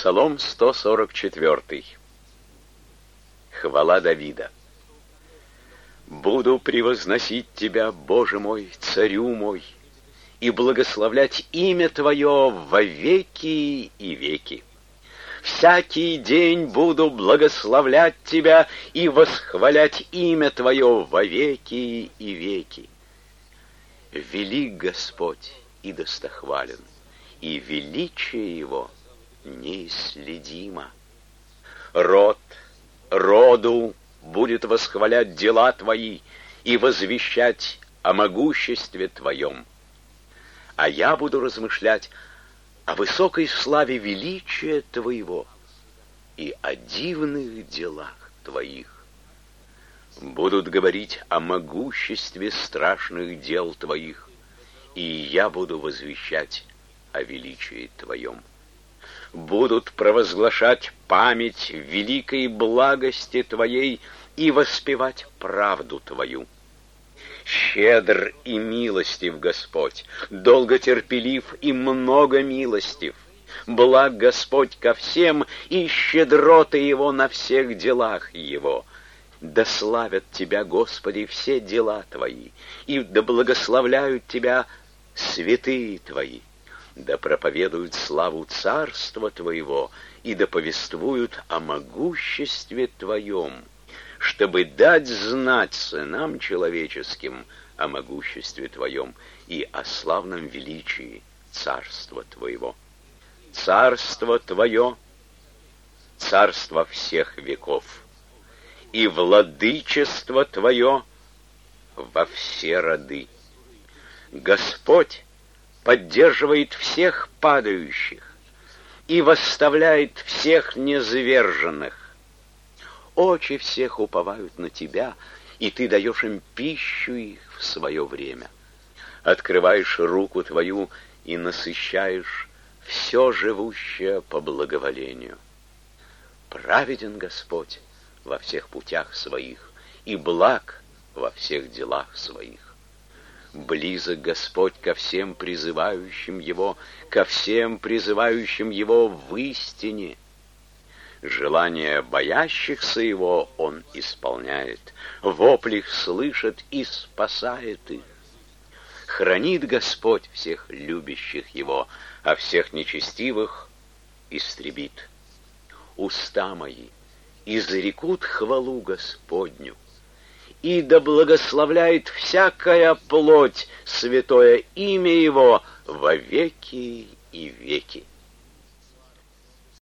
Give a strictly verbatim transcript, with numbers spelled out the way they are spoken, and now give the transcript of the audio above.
Псалом сто сорок четыре. Хвала Давида. «Буду превозносить Тебя, Боже мой, Царю мой, и благословлять имя Твое во веки и веки. Всякий день буду благословлять Тебя и восхвалять имя Твое во веки и веки. Велик Господь и достохвален, и величие Его неисследимо. Род роду будет восхвалять дела Твои и возвещать о могуществе Твоем. А я буду размышлять о высокой славе величия Твоего и о дивных делах Твоих. Будут говорить о могуществе страшных дел Твоих, и я буду возвещать о величии Твоем. Будут провозглашать память великой благости Твоей и воспевать правду Твою. Щедр и милостив Господь, долготерпелив и много милостив. Благ Господь ко всем, и щедроты Его на всех делах Его. Да славят Тебя, Господи, все дела Твои, и да благословляют Тебя святые Твои. Да проповедуют славу Царства Твоего, и да повествуют о могуществе Твоем, чтобы дать знать сынам человеческим о могуществе Твоем и о славном величии Царства Твоего. Царство Твое — царство всех веков, и владычество Твое во все роды. Господь поддерживает всех падающих и восставляет всех низверженных. Очи всех уповают на Тебя, и Ты даешь им пищу их в свое время. Открываешь руку Твою и насыщаешь все живущее по благоволению. Праведен Господь во всех путях Своих, и благ во всех делах Своих. Близок Господь ко всем призывающим Его, ко всем призывающим Его в истине. Желания боящихся Его Он исполняет, вопли их слышит и спасает их. Хранит Господь всех любящих Его, а всех нечестивых истребит. Уста мои изрекут хвалу Господню, и да благословляет всякая плоть святое имя Его во веки и веки.